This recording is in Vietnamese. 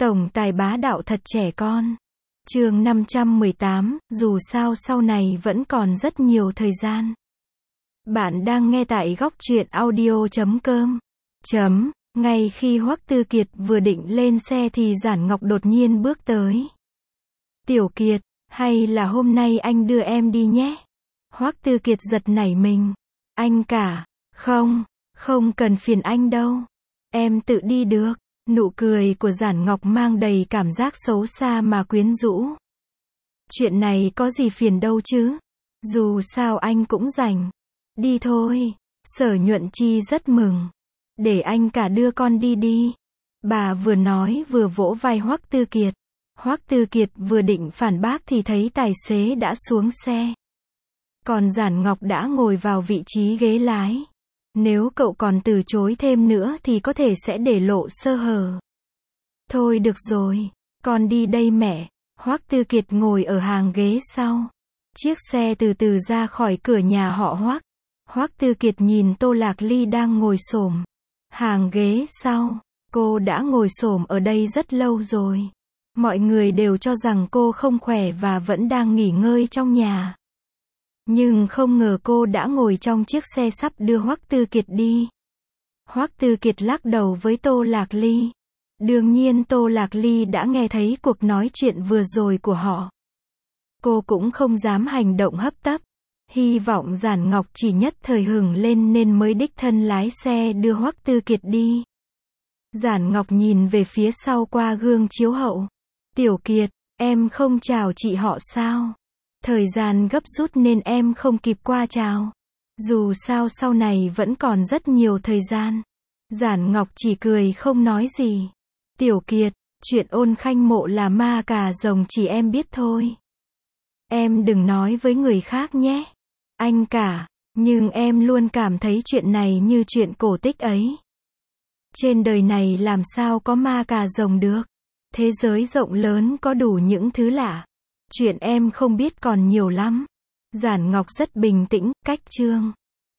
Tổng tài bá đạo thật trẻ con. Chương 518, dù sao sau này vẫn còn rất nhiều thời gian. Bạn đang nghe tại góc truyện audio.com. Ngay khi Hoắc Tư Kiệt vừa định lên xe thì Giản Ngọc đột nhiên bước tới. Tiểu Kiệt, hay là hôm nay anh đưa em đi nhé? Hoắc Tư Kiệt giật nảy mình. Anh cả, không cần phiền anh đâu. Em tự đi được. Nụ cười của Giản Ngọc mang đầy cảm giác xấu xa mà quyến rũ. Chuyện này có gì phiền đâu chứ? Dù sao anh cũng rảnh. Đi thôi. Sở Nhuận Chi rất mừng. Để anh cả đưa con đi đi. Bà vừa nói vừa vỗ vai Hoắc Tư Kiệt. Hoắc Tư Kiệt vừa định phản bác thì thấy tài xế đã xuống xe. Còn Giản Ngọc đã ngồi vào vị trí ghế lái. Nếu cậu còn từ chối thêm nữa thì có thể sẽ để lộ sơ hở. Thôi được rồi, con đi đây mẹ. Hoắc Tư Kiệt ngồi ở hàng ghế sau. Chiếc xe từ từ ra khỏi cửa nhà họ Hoắc. Hoắc Tư Kiệt nhìn Tô Lạc Ly đang ngồi xổm hàng ghế sau. Cô đã ngồi xổm ở đây rất lâu rồi. Mọi người đều cho rằng cô không khỏe và vẫn đang nghỉ ngơi trong nhà. Nhưng không ngờ cô đã ngồi trong chiếc xe sắp đưa Hoắc Tư Kiệt đi. Hoắc Tư Kiệt lắc đầu với Tô Lạc Ly. Đương nhiên Tô Lạc Ly đã nghe thấy cuộc nói chuyện vừa rồi của họ. Cô cũng không dám hành động hấp tấp. Hy vọng Giản Ngọc chỉ nhất thời hừng lên nên mới đích thân lái xe đưa Hoắc Tư Kiệt đi. Giản Ngọc nhìn về phía sau qua gương chiếu hậu. Tiểu Kiệt, em không chào chị họ sao? Thời gian gấp rút nên em không kịp qua chào. Dù sao sau này vẫn còn rất nhiều thời gian. Giản Ngọc chỉ cười không nói gì. Tiểu Kiệt, chuyện Ôn Khanh mộ là ma cà rồng chỉ em biết thôi. Em đừng nói với người khác nhé. Anh cả, nhưng em luôn cảm thấy chuyện này như chuyện cổ tích ấy. Trên đời này làm sao có ma cà rồng được? Thế giới rộng lớn có đủ những thứ lạ. Chuyện em không biết còn nhiều lắm. Giản Ngọc rất bình tĩnh, cách chương